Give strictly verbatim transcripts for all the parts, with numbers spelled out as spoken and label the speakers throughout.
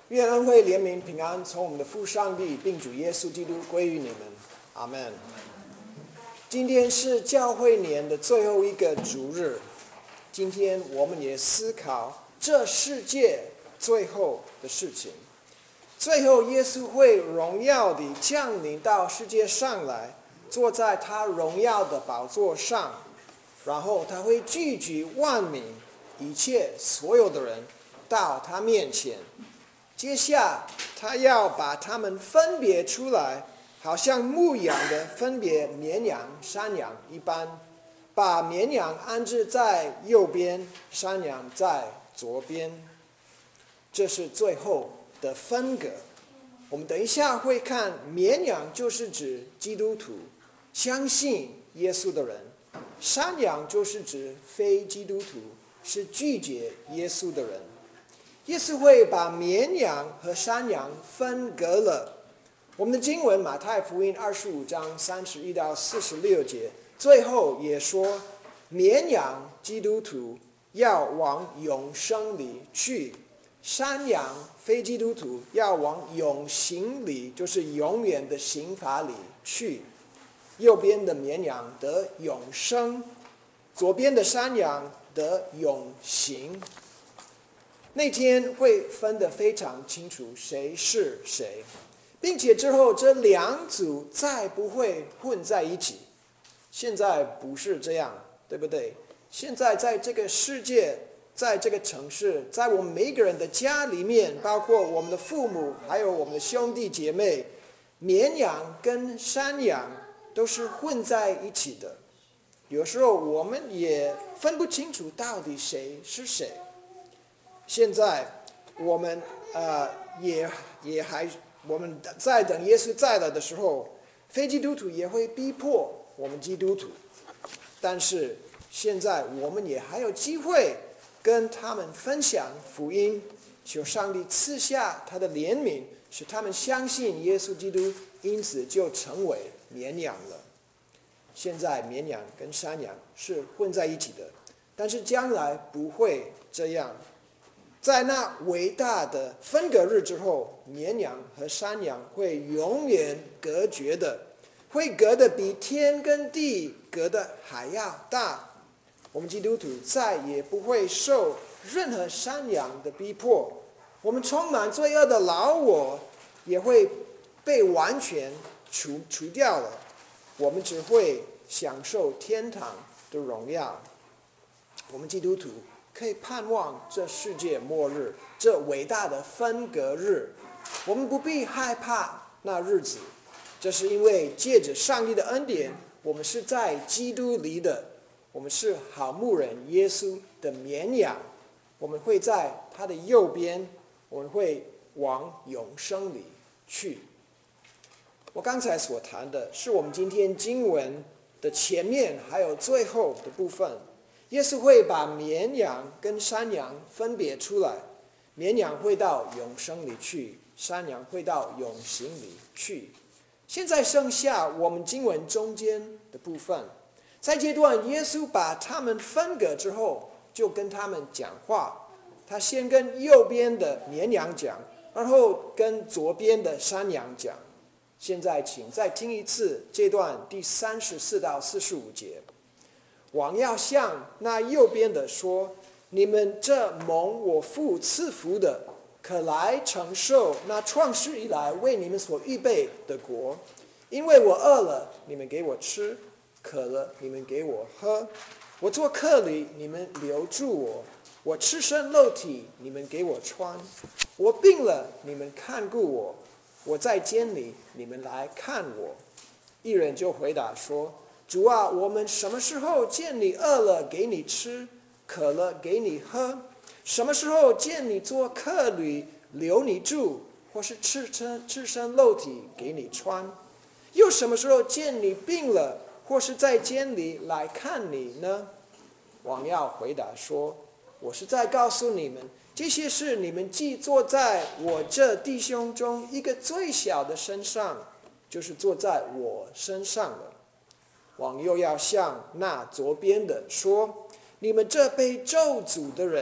Speaker 1: 愿恩惠、怜悯、平安从我们的父上帝并主耶稣基督归于你们，阿们。今天是教会年的最后一个主日，今天我们也思考这世界最后的事情。最后，耶稣会荣耀地降临到世界上来，坐在他荣耀的宝座上，然后他会聚集万民，一切所有的人到他面前。接下他要把他们分别出来，好像牧羊的分别绵羊山羊一般，把绵羊安置在右边，山羊在左边。这是最后的分隔。我们等一下会看，绵羊就是指基督徒，相信耶稣的人；山羊就是指非基督徒，是拒绝耶稣的人。耶稣会把绵羊和山羊分隔了。我们的经文马太福音二十五章三十一到四十六节，最后也说，绵羊基督徒要往永生里去，山羊非基督徒要往永刑里，就是永远的刑罚里去。右边的绵羊得永生，左边的山羊得永刑。那天会分得非常清楚谁是谁，并且之后这两组再不会混在一起。现在不是这样，对不对？现在在这个世界，在这个城市，在我们每一个人的家里面，包括我们的父母，还有我们的兄弟姐妹，绵羊跟山羊都是混在一起的。有时候我们也分不清楚到底谁是谁。现在我们呃也也还我们在等耶稣再来的时候，非基督徒也会逼迫我们基督徒，但是现在我们也还有机会跟他们分享福音，求上帝赐下他的怜悯，使他们相信耶稣基督，因此就成为绵羊了。现在绵羊跟山羊是混在一起的，但是将来不会这样。在那伟大的分隔日之后，绵羊和山羊会永远隔绝的，会隔得比天跟地隔得还要大。我们基督徒再也不会受任何山羊的逼迫，我们充满罪恶的老我也会被完全除除掉了，我们只会享受天堂的荣耀。我们基督徒可以盼望这世界末日，这伟大的分隔日，我们不必害怕那日子。这是因为借着上帝的恩典，我们是在基督里的，我们是好牧人耶稣的绵羊，我们会在他的右边，我们会往永生里去。我刚才所谈的是我们今天经文的前面还有最后的部分。耶稣会把绵羊跟山羊分别出来，绵羊会到永生里去，山羊会到永刑里去。现在剩下我们经文中间的部分，在阶段耶稣把他们分隔之后，就跟他们讲话。他先跟右边的绵羊讲，然后跟左边的山羊讲。现在请再听一次这段第三十四到四十五节。王要向那右边的说，你们这蒙我父赐福的，可来承受那创世以来为你们所预备的国。因为我饿了，你们给我吃；渴了，你们给我喝；我做客旅，你们留住我；我赤身露体，你们给我穿；我病了，你们看顾我；我在监里，你们来看我。一人就回答说，主啊，我们什么时候见你饿了给你吃，渴了给你喝？什么时候见你做客旅留你住，或是赤身赤身露体给你穿？又什么时候见你病了，或是在监里来看你呢？王要回答说，我是在告诉你们，这些事你们既做在我这弟兄中一个最小的身上，就是做在我身上了。王又要向那左边的说，你们这被咒诅的人，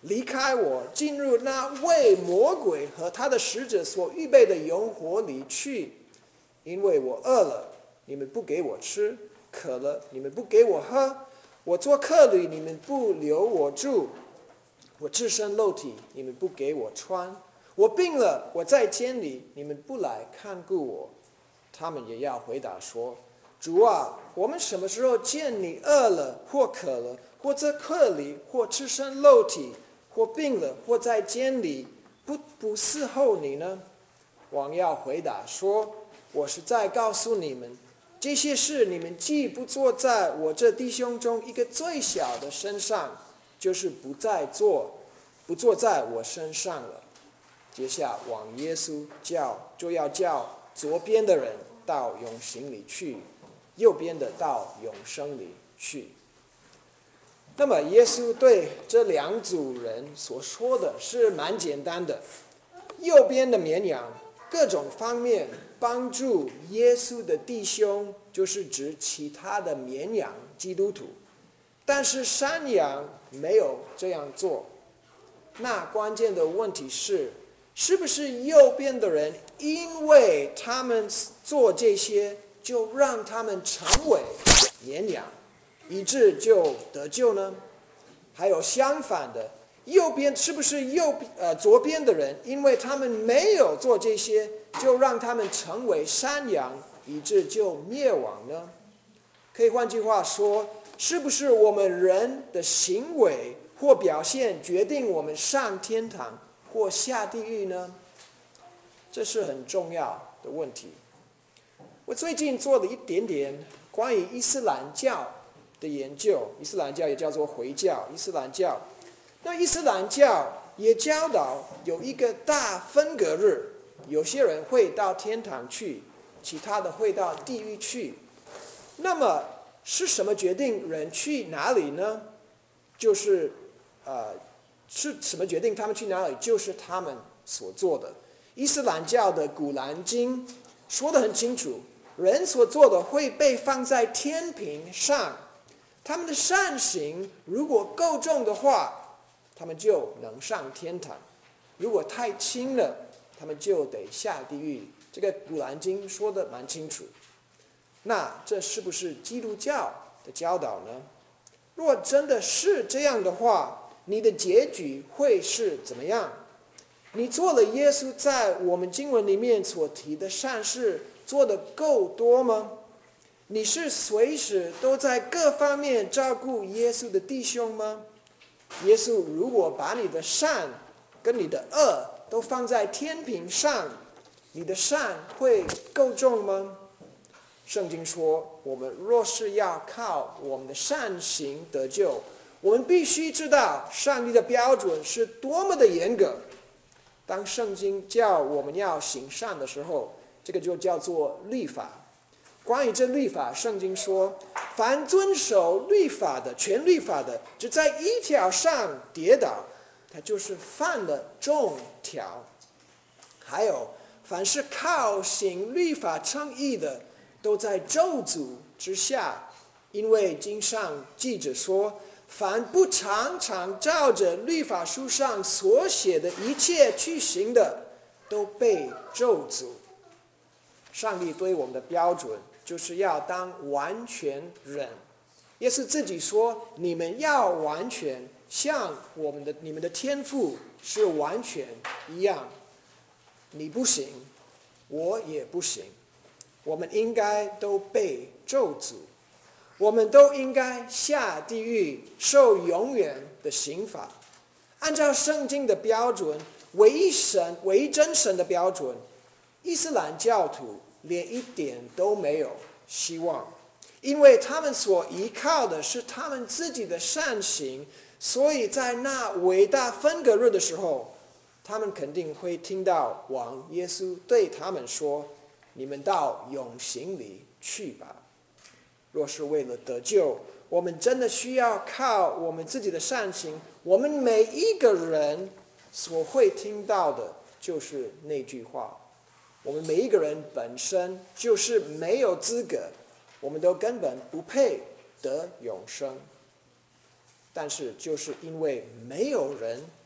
Speaker 1: 离开我，进入那为魔鬼和他的使者所预备的油火里去。因为我饿了，你们不给我吃；渴了，你们不给我喝；我做客旅，你们不留我住；我赤身露体，你们不给我穿；我病了，我在监里，你们不来看顾我。他们也要回答说：主啊，我们什么时候见你饿了，或渴了，或在客里，或赤身露体，或病了，或在监里，不不伺候你呢？王要回答说：我实在告诉你们，这些事你们既不做在我这弟兄中一个最小的身上，就是不再做，不做在我身上了。接下往耶稣叫，就要叫左边的人到永刑里去，右边的到永生里去。那么耶稣对这两组人所说的是蛮简单的。右边的绵羊各种方面帮助耶稣的弟兄，就是指其他的绵羊基督徒，但是山羊没有这样做。那关键的问题是，是不是右边的人因为他们做这些，就让他们成为绵羊，以致就得救呢？还有相反的，右边是不是右呃左边的人，因为他们没有做这些，就让他们成为山羊，以致就灭亡呢？可以换句话说，是不是我们人的行为或表现决定我们上天堂或下地狱呢？这是很重要的问题。我最近做了一点点关于伊斯兰教的研究，伊斯兰教也叫做回教，伊斯兰教。那伊斯兰教也教导有一个大分隔日，有些人会到天堂去，其他的会到地狱去。那么是什么决定人去哪里呢？就是呃，是什么决定他们去哪里？就是他们所做的。伊斯兰教的古兰经说得很清楚，人所做的会被放在天平上，他们的善行如果够重的话，他们就能上天堂；如果太轻了，他们就得下地狱。这个古兰经说得蛮清楚。那这是不是基督教的教导呢？若真的是这样的话，你的结局会是怎么样？你做了耶稣在我们经文里面所提的善事，做得够多吗？你是随时都在各方面照顾耶稣的弟兄吗？耶稣如果把你的善跟你的恶都放在天平上，你的善会够重吗？圣经说，我们若是要靠我们的善行得救，我们必须知道上帝的标准是多么的严格。当圣经叫我们要行善的时候，这个就叫做律法。关于这律法，圣经说，凡遵守律法的，全律法的，只在一条上跌倒，他就是犯了众条。还有，凡是靠行律法称义的，都在咒诅之下，因为经上记着说，凡不常常照着律法书上所写的一切去行的，都被咒诅。上帝对我们的标准就是要当完全人。耶稣自己说，你们要完全，像我们的你们的天父是完全一样。你不行，我也不行，我们应该都被咒诅，我们都应该下地狱，受永远的刑罚。按照圣经的标准，唯一神、唯一真神的标准，伊斯兰教徒连一点都没有希望，因为他们所依靠的是他们自己的善行，所以在那伟大分隔日的时候，他们肯定会听到王耶稣对他们说，你们到永刑里去吧。若是为了得救，我们真的需要靠我们自己的善行，我们每一个人所会听到的就是那句话，我们每一个人本身就是没有资格，我们都根本不配得永生。但是就是因为没有人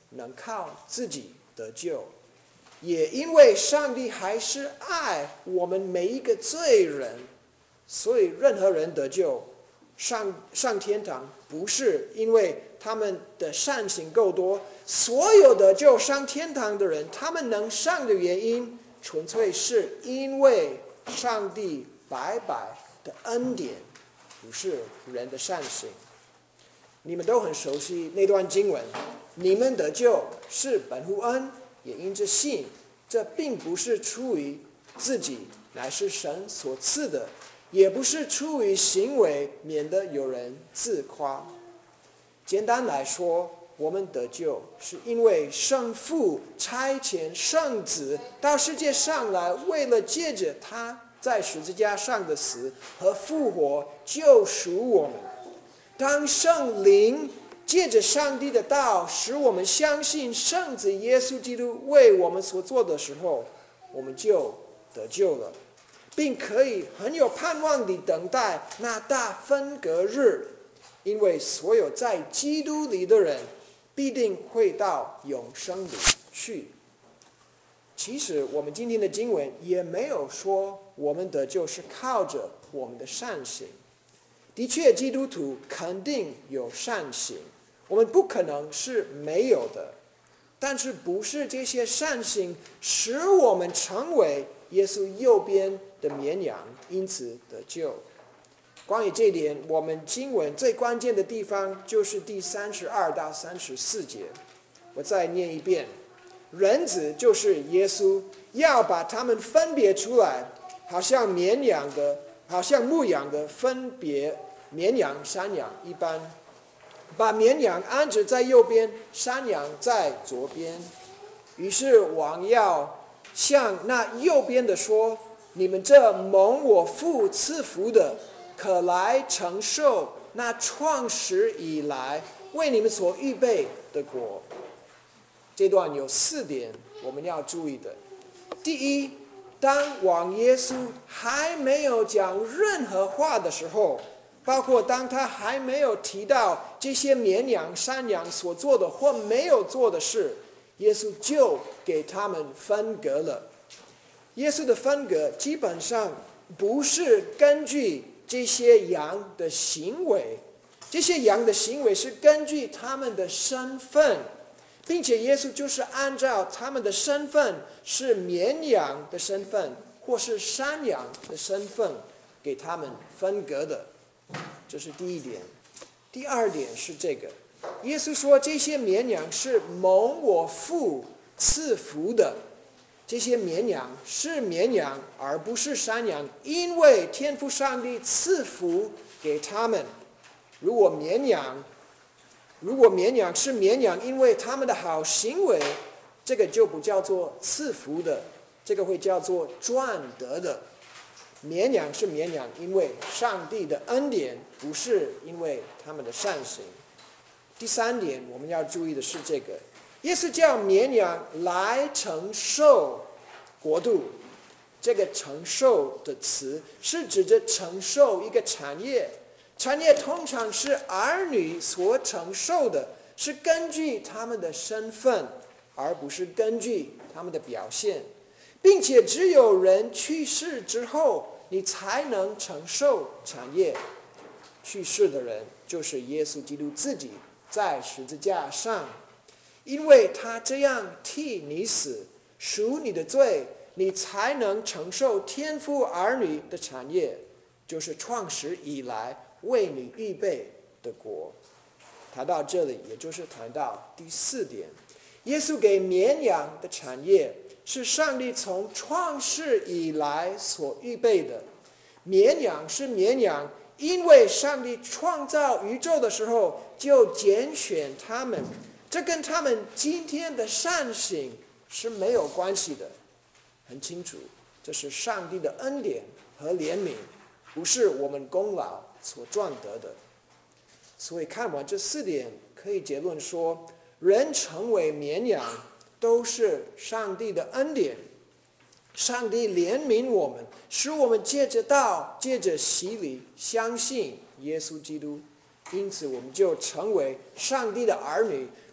Speaker 1: 能靠自己得救，也因为上帝还是爱我们每一个罪人，所以任何人得救上上天堂，不是因为他们的善行够多。所有的就上天堂的人，他们能上的原因，纯粹是因为上帝白白的恩典，不是人的善行。你们都很熟悉那段经文，你们得救是本乎恩，也因着信，这并不是出于自己，乃是神所赐的，也不是出于行为，免得有人自夸。简单来说，我们得救是因为圣父差遣圣子到世界上来，为了借着他在十字架上的死和复活救赎我们。当圣灵借着上帝的道使我们相信圣子耶稣基督为我们所做的时候，我们就得救了，并可以很有盼望地等待那大分隔日，因为所有在基督里的人必定会到永生里去。其实我们今天的经文也没有说我们得救是靠着我们的善行。的确，基督徒肯定有善行，我们不可能是没有的。但是不是这些善行使我们成为耶稣右边的绵羊，因此得救。关于这一点，我们经文最关键的地方就是第三十二到三十四节。我再念一遍：人子就是耶稣，要把他们分别出来，好像绵羊的，好像牧羊的分别绵羊、山羊一般，把绵羊安置在右边，山羊在左边。于是王要向那右边的说：你们这蒙我父赐福的，可来承受那创始以来为你们所预备的国。这段有四点我们要注意的。第一，当王耶稣还没有讲任何话的时候，包括当他还没有提到这些绵羊、山羊所做的或没有做的事，耶稣就给他们分隔了。耶稣的分隔基本上不是根据这些羊的行为，这些羊的行为是根据他们的身份，并且耶稣就是按照他们的身份，是绵羊的身份或是山羊的身份，给他们分隔的。这是第一点。第二点是这个，耶稣说这些绵羊是蒙我父赐福的。这些绵羊是绵羊而不是山羊，因为天父上帝赐福给他们。如果绵羊如果绵羊是绵羊，因为他们的好行为，这个就不叫做赐福的，这个会叫做赚得的。绵羊是绵羊，因为上帝的恩典，不是因为他们的善行。第三点我们要注意的是这个，耶稣叫绵羊来承受国度。这个承受的词是指着承受一个产业，产业通常是儿女所承受的，是根据他们的身份，而不是根据他们的表现，并且只有人去世之后，你才能承受产业。去世的人就是耶稣基督自己在十字架上，因为他这样替你死，赎你的罪，你才能承受天父儿女的产业，就是创始以来为你预备的国。谈到这里，也就是谈到第四点，耶稣给绵羊的产业是上帝从创世以来所预备的。绵羊是绵羊，因为上帝创造宇宙的时候就拣选他们，这跟他们今天的善行是没有关系的。很清楚，这是上帝的恩典和怜悯，不是我们功劳所赚得的。所以看完这四点，可以结论说，人成为绵羊都是上帝的恩典。上帝怜悯我们，使我们借着道，借着洗礼，相信耶稣基督，因此我们就成为上帝的儿女，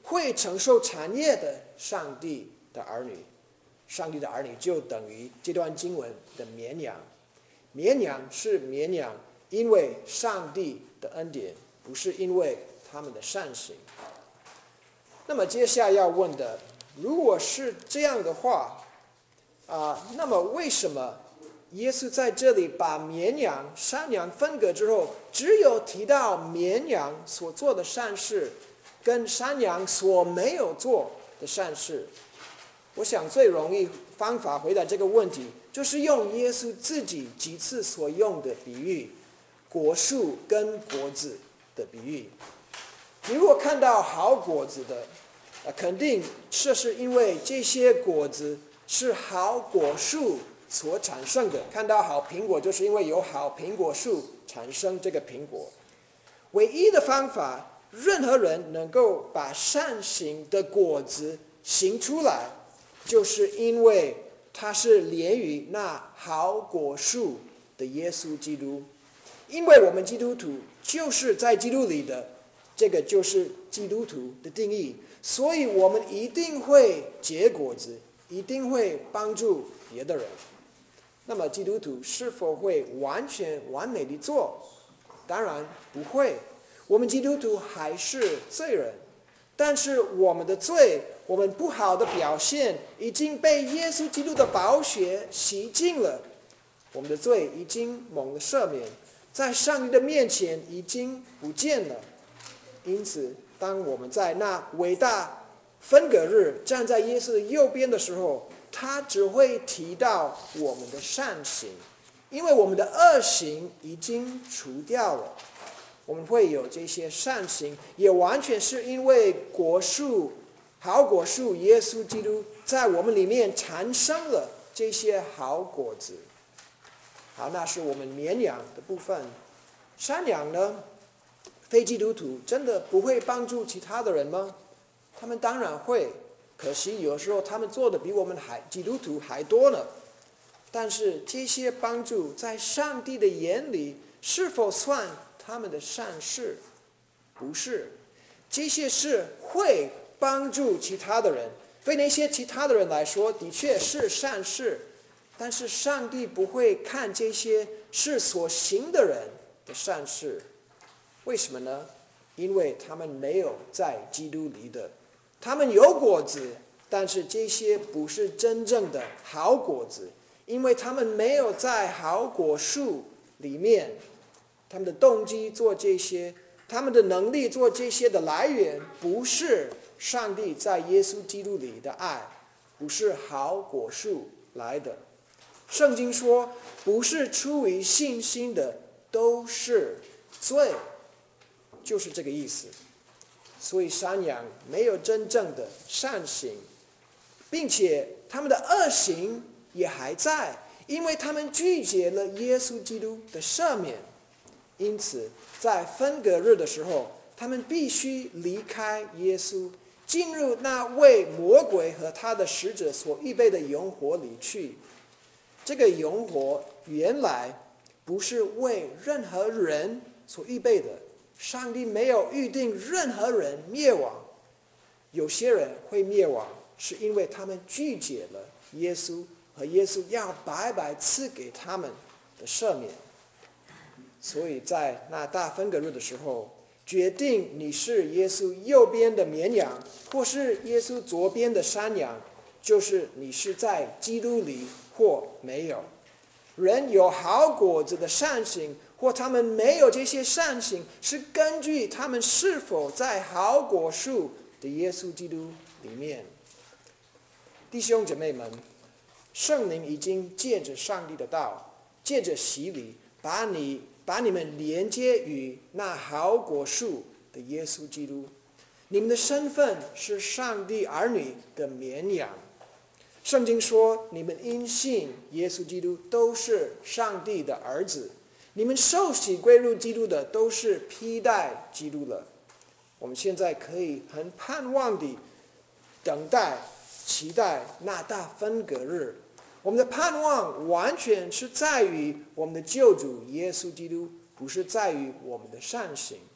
Speaker 1: 会承受产业的上帝的儿女。上帝的儿女就等于这段经文的绵羊。绵羊是绵羊，因为上帝的恩典，不是因为他们的善行。那么接下来要问的，如果是这样的话，啊，那么为什么耶稣在这里把绵羊、山羊分隔之后，只有提到绵羊所做的善事，跟山羊所没有做的善事？我想最容易方法回答这个问题，就是用耶稣自己几次所用的比喻，果树跟果子的比喻。你如果看到好果子的，肯定这是因为这些果子是好果树所产生的。看到好苹果，就是因为有好苹果树产生这个苹果。唯一的方法，任何人能够把善行的果子行出来，就是因为他是连于那好果树的耶稣基督。因为我们基督徒就是在基督里的，这个就是基督徒的定义，所以我们一定会结果子，一定会帮助别的人。那么基督徒是否会完全完美地做？当然不会。我们基督徒还是罪人，但是我们的罪，我们不好的表现已经被耶稣基督的宝血洗净了，我们的罪已经蒙了赦免，在上帝的面前已经不见了。因此当我们在那伟大分隔日站在耶稣的右边的时候，他只会提到我们的善行，因为我们的恶行已经除掉了。我们会有这些善行，也完全是因为果树好果树耶稣基督在我们里面产生了这些好果子。好，那是我们绵羊的部分。山羊呢？非基督徒真的不会帮助其他的人吗？他们当然会，可惜有时候他们做的比我们还基督徒还多呢。但是这些帮助在上帝的眼里是否算他们的善事？不是。这些事会帮助其他的人，对那些其他的人来说的确是善事，但是上帝不会看这些事所行的人的善事。为什么呢？因为他们没有在基督里的，他们有果子，但是这些不是真正的好果子，因为他们没有在好果树里面。他们的动机做这些，他们的能力做这些的来源，不是上帝在耶稣基督里的爱，不是好果树来的。圣经说，不是出于信心的都是罪，就是这个意思。所以山羊没有真正的善行，并且他们的恶行也还在，因为他们拒绝了耶稣基督的赦免。因此在分隔日的时候，他们必须离开耶稣，进入那为魔鬼和他的使者所预备的永火里去。这个永火原来不是为任何人所预备的，上帝没有预定任何人灭亡。有些人会灭亡，是因为他们拒绝了耶稣，和耶稣要白白赐给他们的赦免。所以在那大分隔日的时候，决定你是耶稣右边的绵羊，或是耶稣左边的山羊，就是你是在基督里或没有。人有好果子的善行，或他们没有这些善行，是根据他们是否在好果树的耶稣基督里面。弟兄姐妹们，圣灵已经借着上帝的道，借着洗礼，把你把你们连接于那好果树的耶稣基督。你们的身份是上帝儿女的绵羊。圣经说，你们因信耶稣基督都是上帝的儿子。你们受洗归入基督的，都是披戴基督了。我们现在可以很盼望地等待、期待那大分隔日。我们的盼望完全是在于我们的救主耶稣基督，不是在于我们的善行。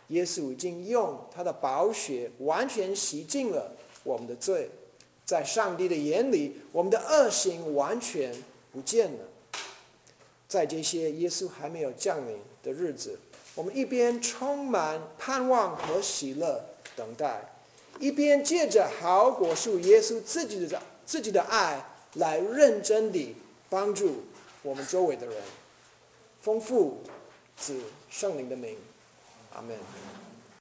Speaker 1: 耶稣已经用他的宝血完全洗净了我们的罪，在上帝的眼里，我们的恶行完全不见了。在这些耶稣还没有降临的日子，我们一边充满盼望和喜乐等待，一边借着好果树耶稣自己的自己的爱来认真地帮助我们周围的人。丰富子圣灵的名，阿们。